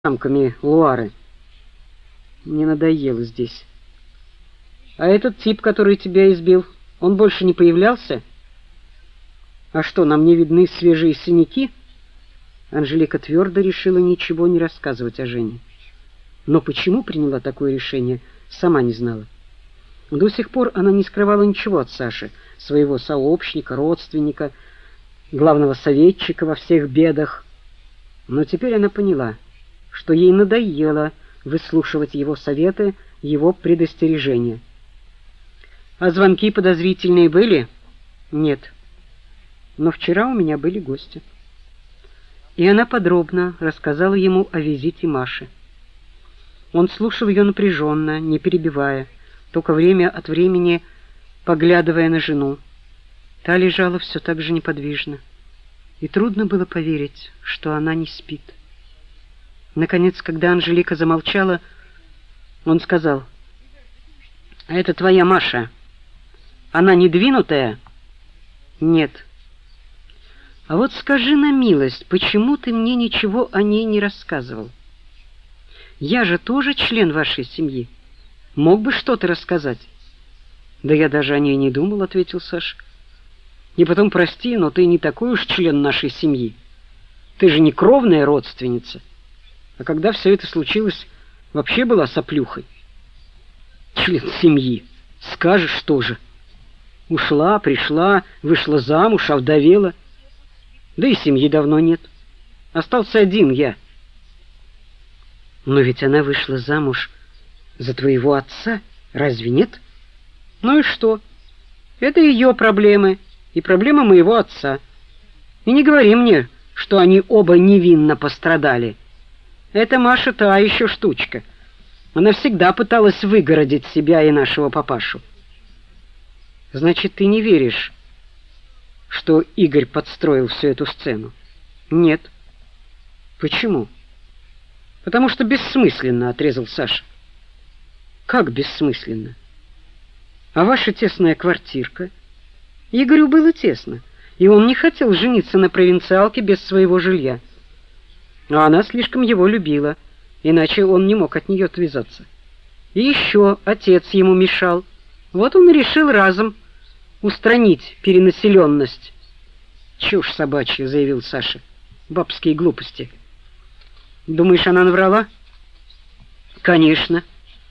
замками Луары. Не надоело здесь. А этот тип, который тебя избил, он больше не появлялся? А что, нам не видны свежие синяки? Анжелика твердо решила ничего не рассказывать о Жене. Но почему приняла такое решение, сама не знала. До сих пор она не скрывала ничего от Саши, своего сообщника, родственника, главного советчика во всех бедах. Но теперь она поняла, что ей надоело выслушивать его советы, его предостережения. А звонки подозрительные были? Нет. Но вчера у меня были гости. И она подробно рассказала ему о визите Маши. Он слушал ее напряженно, не перебивая, только время от времени поглядывая на жену. Та лежала все так же неподвижно, и трудно было поверить, что она не спит. Наконец, когда Анжелика замолчала, он сказал: «А это твоя Маша? Она не двинутая?» «Нет». «А вот скажи на милость, почему ты мне ничего о ней не рассказывал? Я же тоже член вашей семьи. Мог бы что-то рассказать». «Да я даже о ней не думал», — ответил Саша. «И потом, прости, но ты не такой уж член нашей семьи. Ты же не кровная родственница. А когда все это случилось, вообще была соплюхой. Член семьи. Скажешь тоже. Ушла, пришла, вышла замуж, овдовела. Да и семьи давно нет. Остался один я». «Но ведь она вышла замуж за твоего отца, разве нет?» «Ну и что? Это ее проблемы и проблемы моего отца. И не говори мне, что они оба невинно пострадали. Эта Маша та еще штучка. Она всегда пыталась выгородить себя и нашего папашу». «Значит, ты не веришь, что Игорь подстроил всю эту сцену?» «Нет». «Почему?» «Потому что бессмысленно», — отрезал Саша. «Как бессмысленно? А ваша тесная квартирка?» Игорю было тесно, и он не хотел жениться на провинциалке без своего жилья. А она слишком его любила, иначе он не мог от нее отвязаться. И еще отец ему мешал. Вот он и решил разом устранить перенаселенность. «Чушь собачья», — заявил Саша. «Бабские глупости». «Думаешь, она наврала?» «Конечно».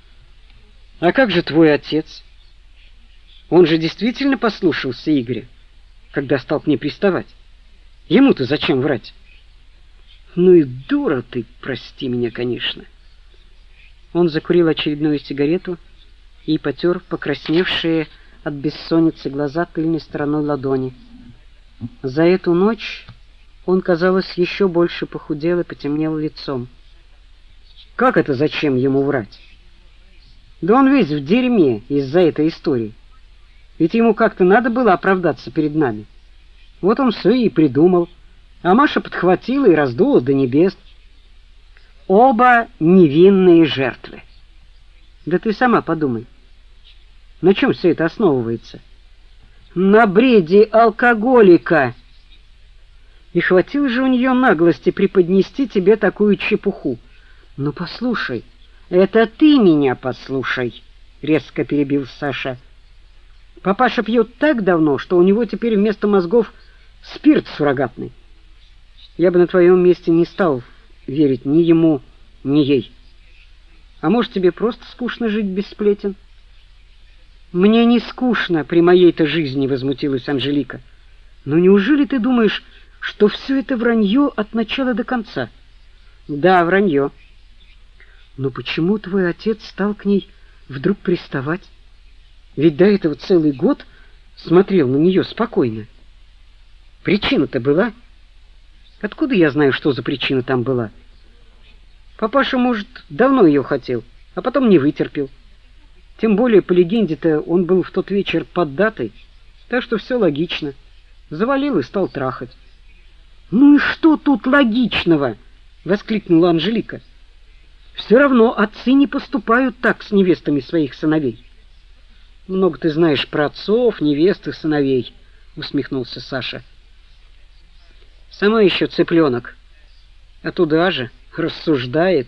«А как же твой отец? Он же действительно послушался Игоря, когда стал к ней приставать. Ему-то зачем врать?» «Ну и дура ты, прости меня, конечно». Он закурил очередную сигарету и потер покрасневшие от бессонницы глаза тыльной стороной ладони. За эту ночь он, казалось, еще больше похудел и потемнел лицом. «Как это зачем ему врать? Да он весь в дерьме из-за этой истории. Ведь ему как-то надо было оправдаться перед нами. Вот он все и придумал. А Маша подхватила и раздула до небес. Оба невинные жертвы. Да ты сама подумай, на чем все это основывается? На бреде алкоголика. И хватило же у нее наглости преподнести тебе такую чепуху. Ну послушай, это ты меня послушай, резко перебил Саша. Папаша пьет так давно, что у него теперь вместо мозгов спирт суррогатный. Я бы на твоем месте не стал верить ни ему, ни ей. А может, тебе просто скучно жить без сплетен?» «Мне не скучно при моей-то жизни», — возмутилась Анжелика. «Но неужели ты думаешь, что все это вранье от начала до конца?» «Да, вранье». «Но почему твой отец стал к ней вдруг приставать? Ведь до этого целый год смотрел на нее спокойно. Причина-то была?» «Откуда я знаю, что за причина там была? Папаша, может, давно ее хотел, а потом не вытерпел. Тем более, по легенде-то, он был в тот вечер под датой, так что все логично. Завалил и стал трахать». «Ну и что тут логичного?» — воскликнула Анжелика. «Все равно отцы не поступают так с невестами своих сыновей». «Много ты знаешь про отцов, невест и сыновей», — усмехнулся Саша. «Сама еще цыпленок, а туда же рассуждает».